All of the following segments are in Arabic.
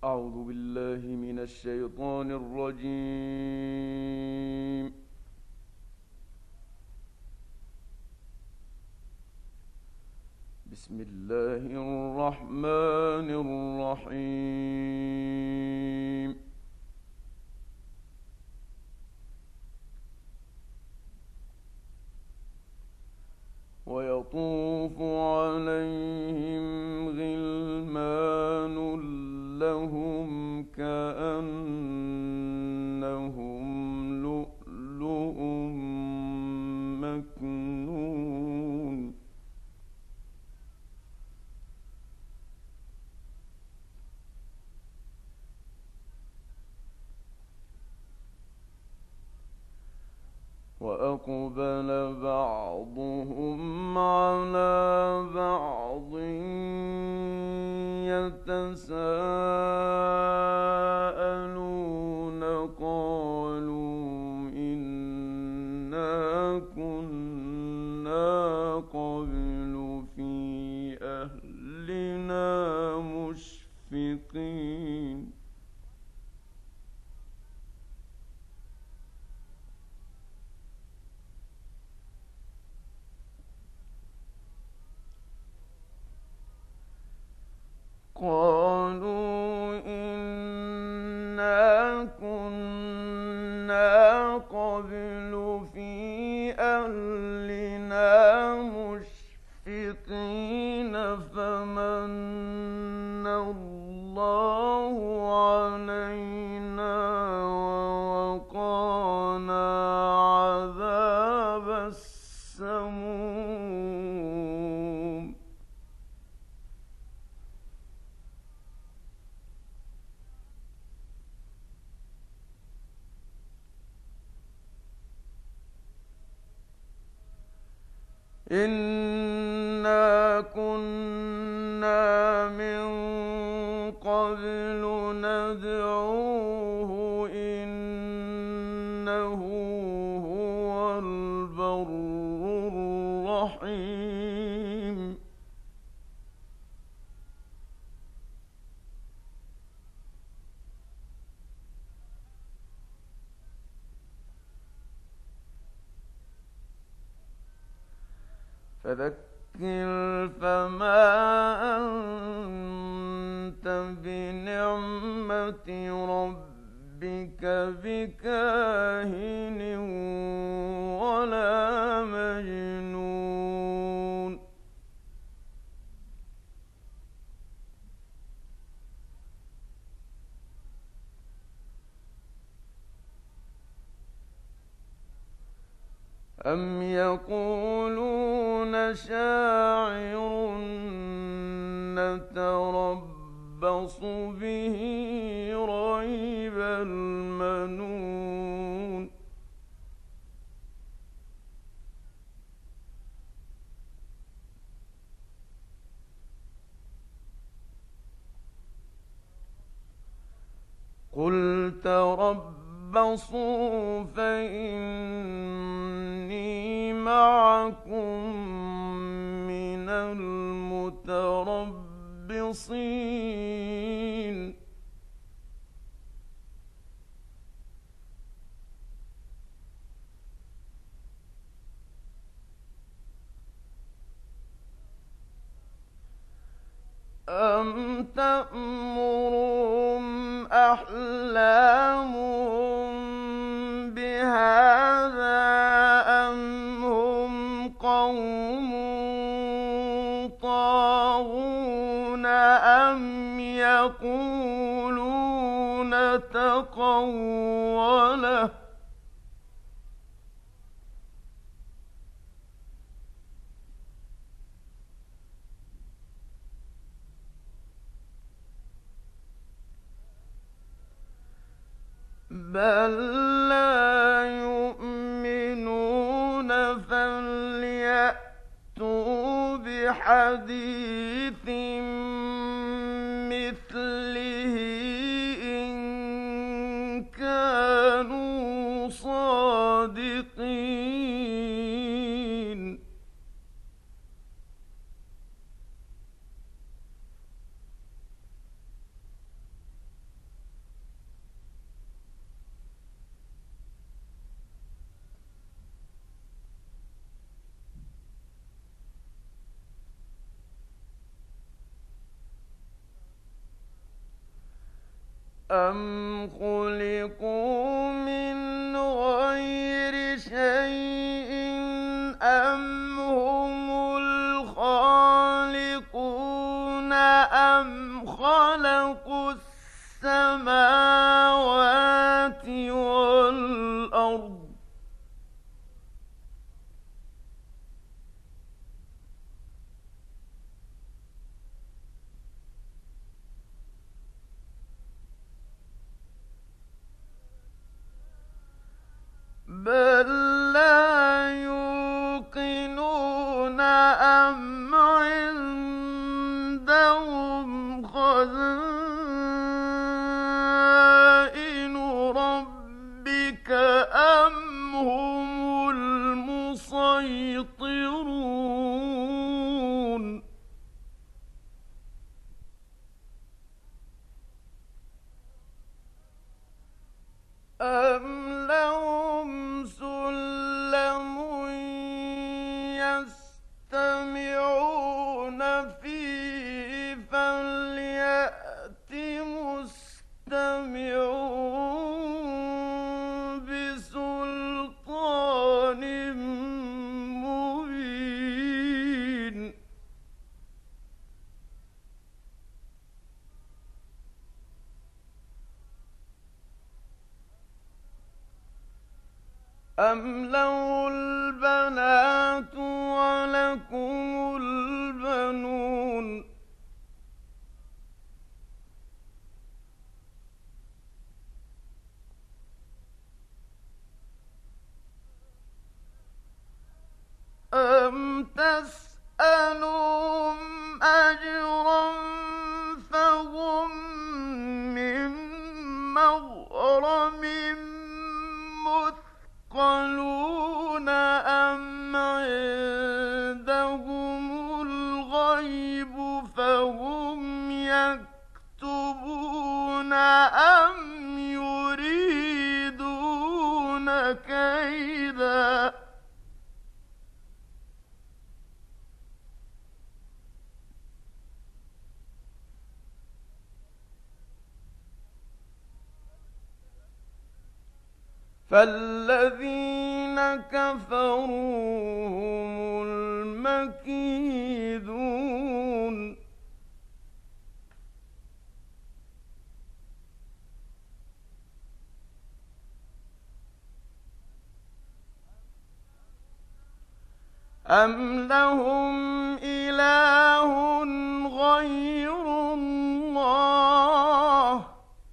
أعوذ بالله من الشيطان الرجيم. بسم الله الرحمن الرحيم. ويطوف عليهم غلمان لهم كأنهم لؤلؤ مكنون وأقبل بعضهم على بعض يتساءلون قالوا إنا كنا قبل في أهلنا مشفقين قالوا إنا كنا قبل في أهلنا مشفقين فمن الله علينا ووقانا عذاب السموم إنا كنا من قبل ندعوه إنه هو البر الرحيم فذكر فما أنت بنعمة ربك بكاهن ولا مجنون أم يقولون شاعر نتربص به ريب المنون قل تربصوا فإني معكم من المتربصين أم تأمرهم أحلامهم بهذا أم هم قوم طاغون أم يقولون تقوله بل لا يؤمنون فليأتوا بحديث مثله إن كانوا صادقين أَمْ خُلِقُوا مِنْ غَيْرِ شَيْءٍ أَمْ هُمُ الْخَالِقُونَ أَمْ خَلَقُوا السَّمَاوَاتِ وَالْأَرْضَ بَل لَّا يُوقِنُونَ أَمْ عِندَهُمْ خَزَائِنُ رَبِّكَ أَمْ هُمُ الْمُصَيْطِرُونَ أَمْ لَهُمْ سُلَّمٌ يَسْتَمِعُونَ فِيهِ فَلْيَأْتِ مُسْتَمِعُهُم بِسُلْطَانٍ مُّبِينٍ أَمْ لَهُ الْبَنَاتُ وَلَكُمُ الْبَنُونَ أَمْ تَسْأَلُهُمْ أَجْرًا فَهُم مِّن مَّغْرَمٍ مثقلون أَمْ عِندَهُمُ الْغَيْبُ فَهُمْ يَكْتُبُونَ أَمْ يُرِيدُونَ كَيْدًا فَالَّذِينَ كَفَرُوا هُمُ الْمَكِيدُونَ أَمْ لَهُمْ إِلَٰهٌ غَيْرُ اللَّهِ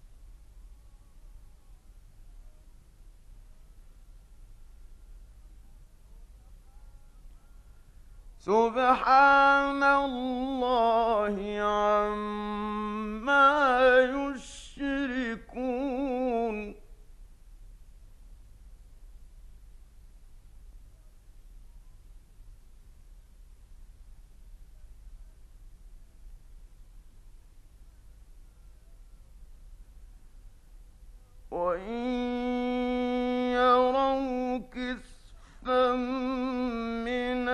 سُبْحَانَ اللَّهِ عَمَّا يُشْرِكُونَ وَإِن يَرَوْا كِسْفًا مِّنَ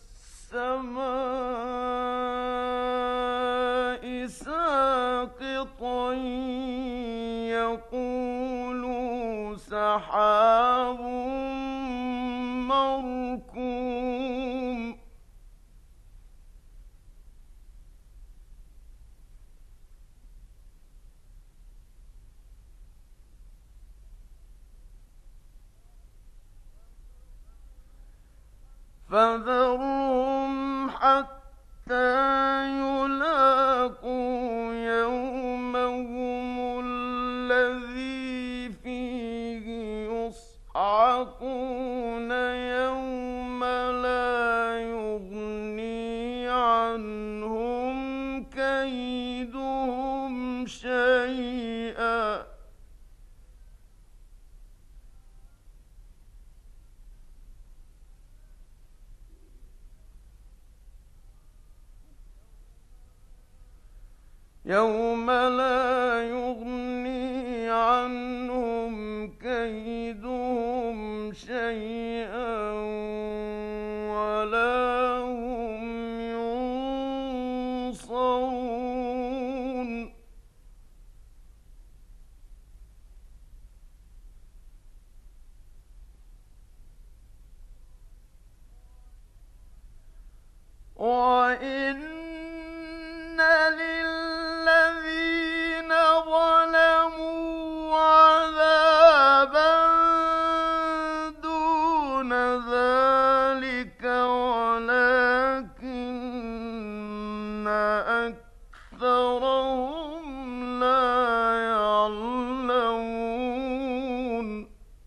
السَّمَاءِ سَاقِطًا يَقُولُوا سَحَابٌ مَّرْكُومٌ فَذَرْهُمْ حَتَّىٰ يُلَاقُوا يَوْمَهُمُ الَّذِي فِيهِ يُصْعَقُونَ يَوْمَ لَا يُغْنِي عَنْهُمْ كَيْدُهُمْ شَيْئًا يَوْمَ لَا يُغْنِي عَنْهُمْ كَيْدُهُمْ شَيْئًا وَلَا هُمْ يُنصَرُونَ أكثرهم لا يعلمون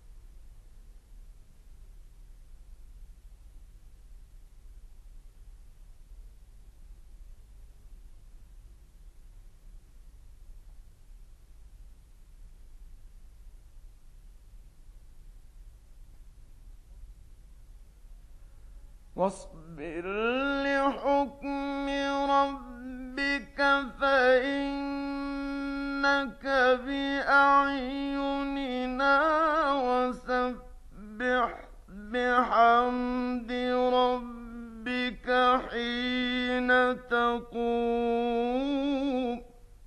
واصبر لحكم ربك فإنك بأعيننا وسبح بحمد ربك حين تقوم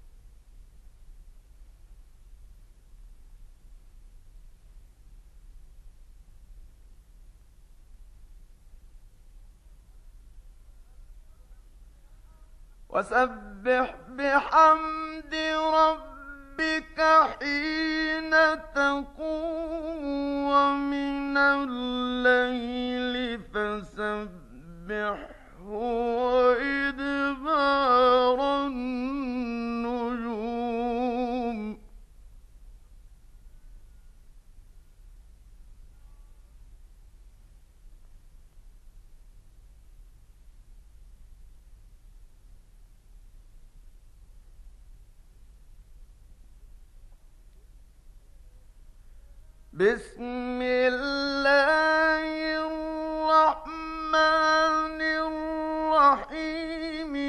وسبح بحمد ربك حين تقوم ومن الليل فسبحه وإدبار النجوم بسم الله الرحمن الرحيم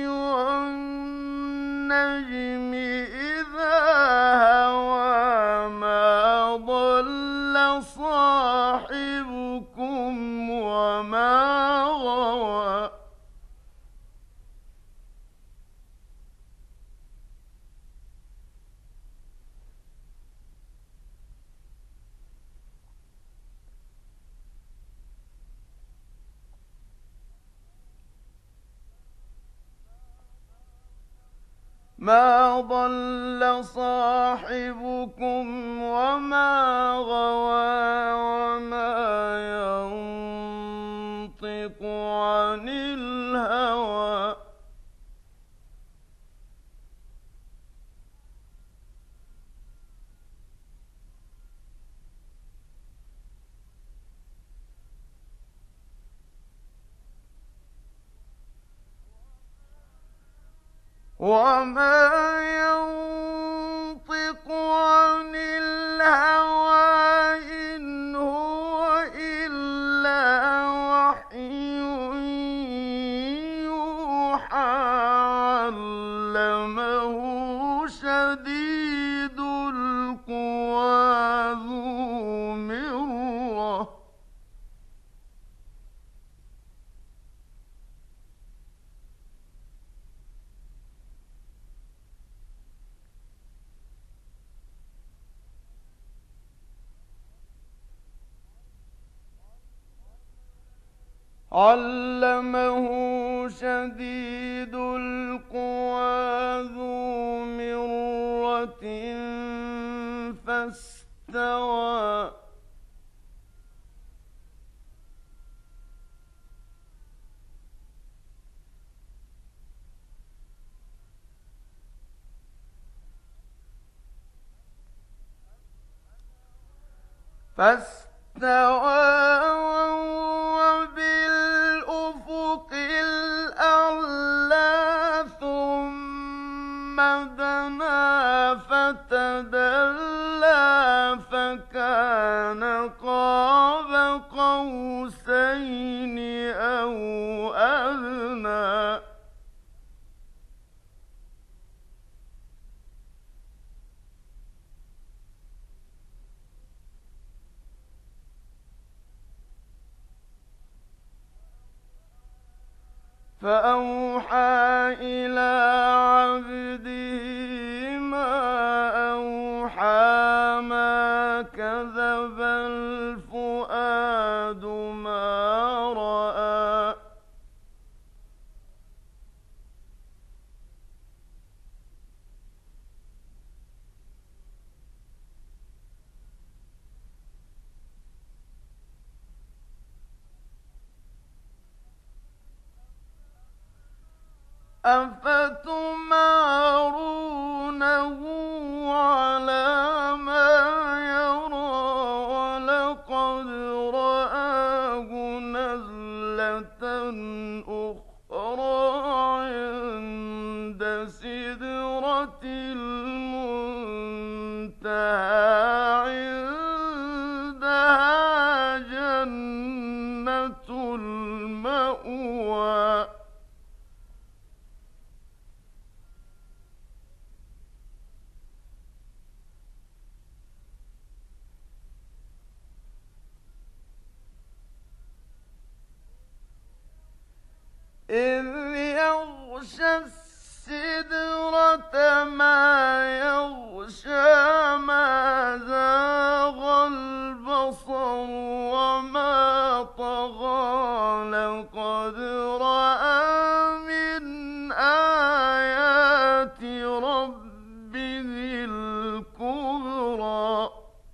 والنجم إذا هوى ما ضل صاحبكم وما غوى ما ضل صاحبكم وما غوى وما ينطق عن الهوى وما ينطق عن الهوى إن هو إلا وحي يوحى علمه شديد القوى ذو مرة علمه شديد القوى ذو مرة فاستوى وهو بالأفق الأعلى ثم دنا فتدلى فكان قاب قوسين أو أدنى فأوحى إلى عبده ما أوحى ما كذب الفؤاد ما رأى أفتمارونه على ما يرى ولقد رآه نزلة أخرى عند سدرة المنتهى عندها جنة المأوى إذ يغشى السدرة ما يغشى ما زاغ البصر وما طغى لقد رأى من آيات ربه الكبرى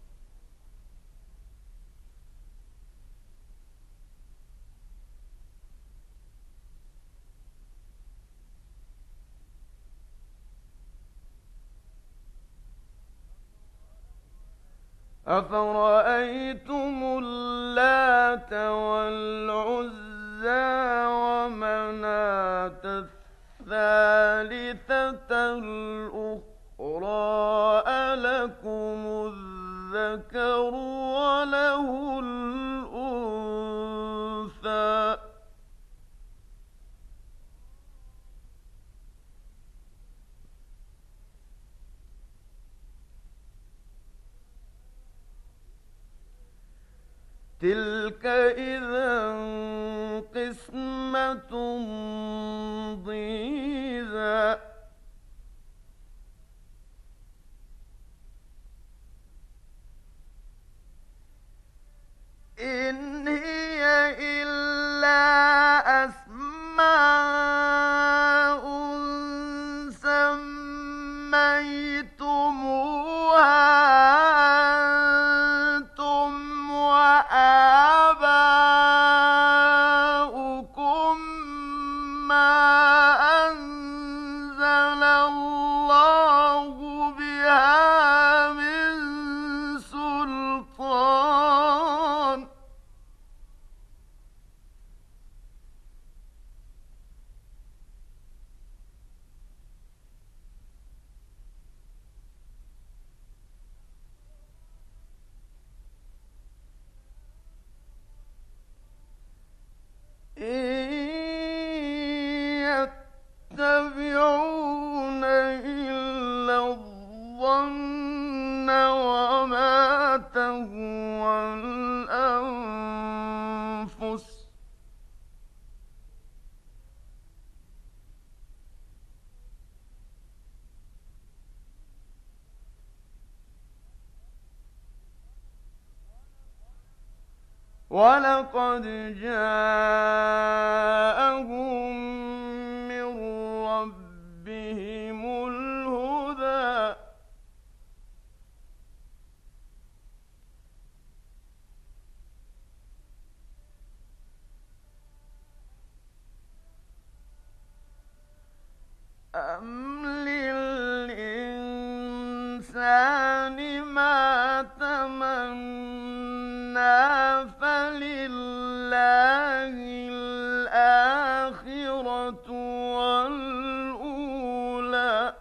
أفرأيتم اللات والعزى ومناة الثالثة الأخرى ألكم الذكر وله الأنثى تلك إذا قسمة ضيزى إن هي إلا أسماء سميتموها أنتم وآباؤكم ما أنزل الله بها من سلطان إن يتبعون إلا الظن وما تهوى الأنفس ولقد جاءهم من ربهم الهدى أم للإنسان ما تمنى فلله الآخرة والأولى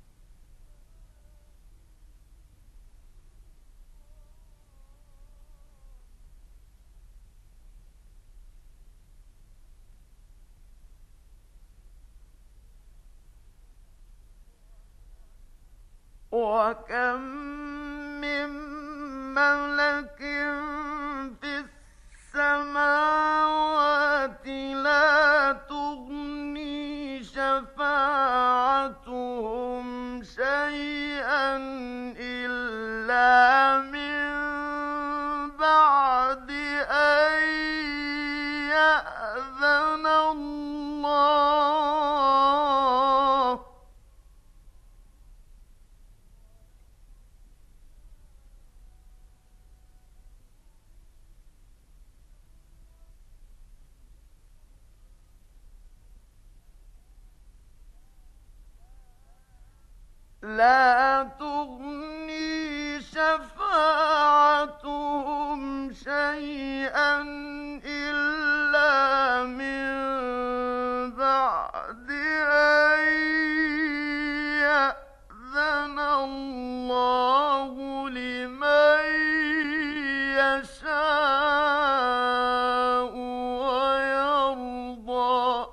وكم من ملك في السماوات لا تغني شفاعتهم شيئا إلا من بعد أن يأذن الله لا تغني شفاعتهم شيئا إلا من بعد أن يأذن الله لمن يشاء ويرضى.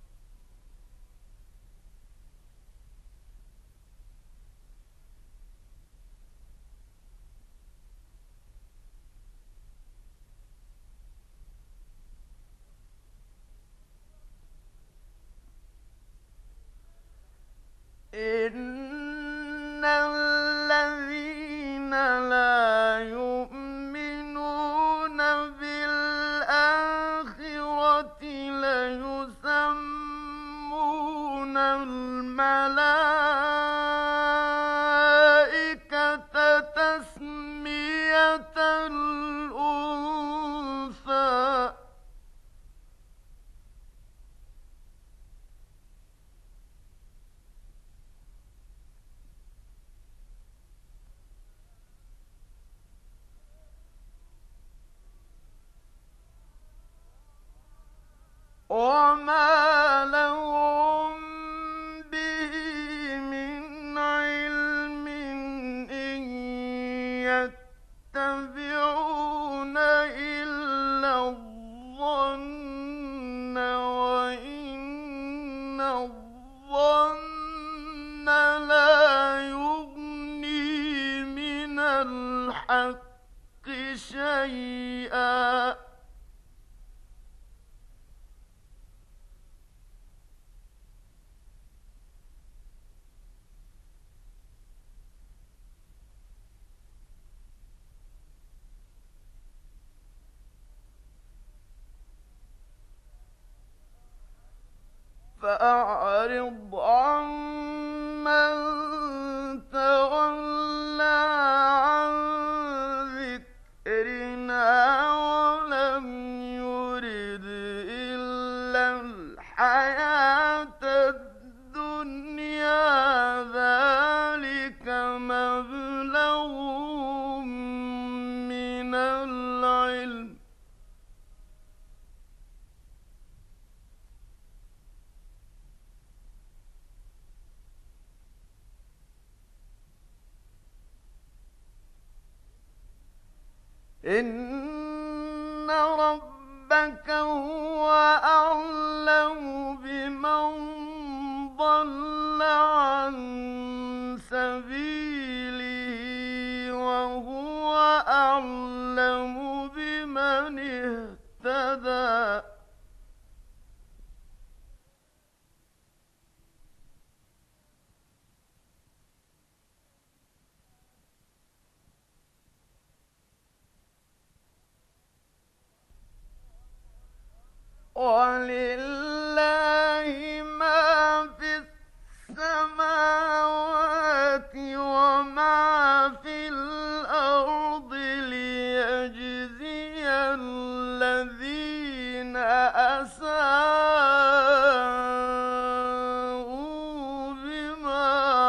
إن الذين لا يؤمنون بالآخرة ليسمون الملائكة تسمية الأنثى. وما لهم به من علم إن يتبعون إلا الظن وإن الظن لا يغني من الحق شيئا. فأعرض عمن تولى عن ذكرنا ولم يرد إلا الحياة الدنيا. ذلك مبلغهم من العلم. إن ربك هو أعلم بمن ضل عن سبيله وهو أعلم بمن اهتدى. ولله ما في السماوات وما في الأرض ليجزي الذين أساءوا بما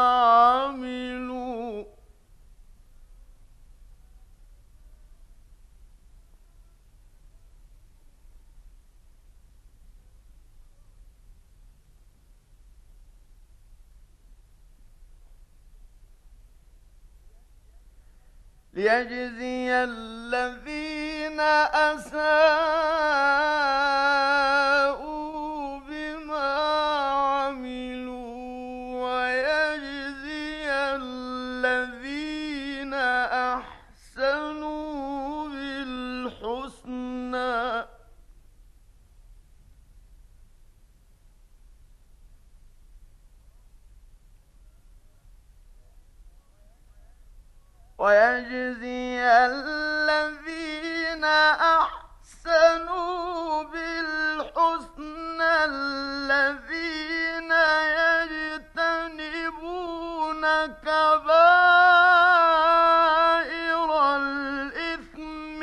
عملوا. ليجزي الذين أساءوا بما عملوا ويجزي الذين أحسنوا بالحسنى. ويجزي الذين أحسنوا بالحسنى الذين يجتنبون كبائر الإثم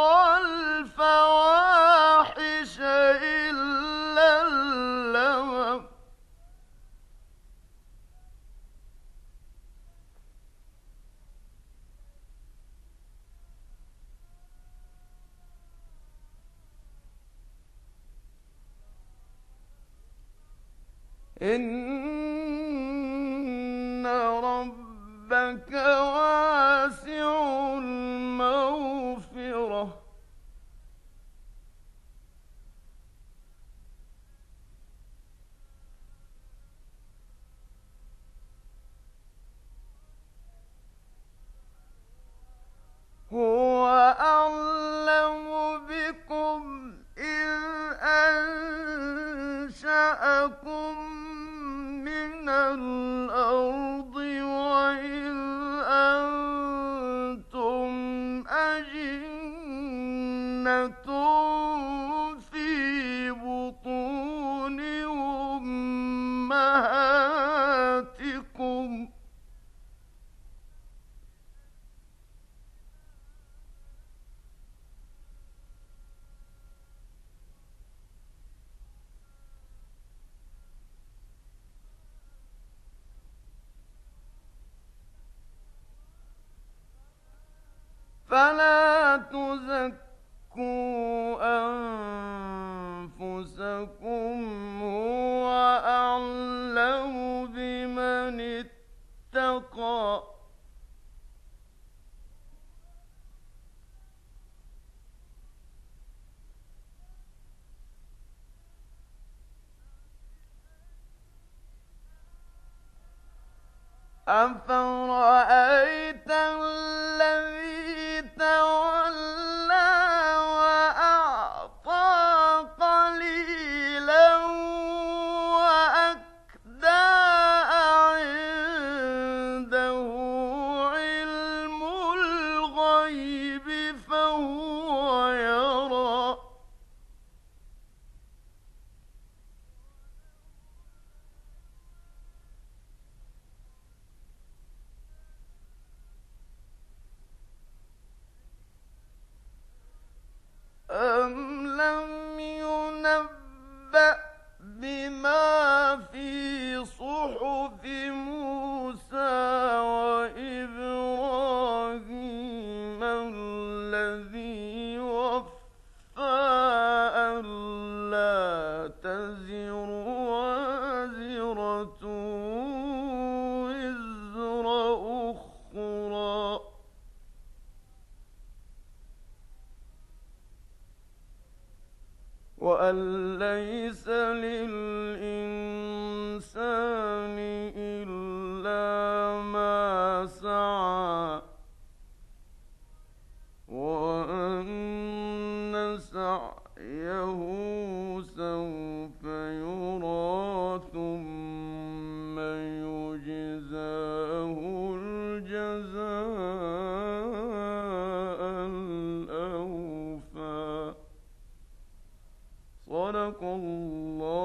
والفواحش إلا اللمم. إن ربك واسع المغفرة. هو أعلم بكم إذ أنشأكم من الأرض وإذ أنتم أجنة في بطون أمهاتكم. فلا تزكوا أنفسكم، هو أعلم بمن اتقى. أفرأيت الذي تولى وأعطى قليلا وأكدى، عنده علم الغيب فهو يرى. أم لم ينبأ بما في صحف موسى وإبراهيم الذي وفى، ألا تزر وازرة وزر أخرى. وأن ليس للإنسان إلا ما سعى، وأن سعيه سوف يرى ثم يجزاه الجزاء الأوفى. صدق الله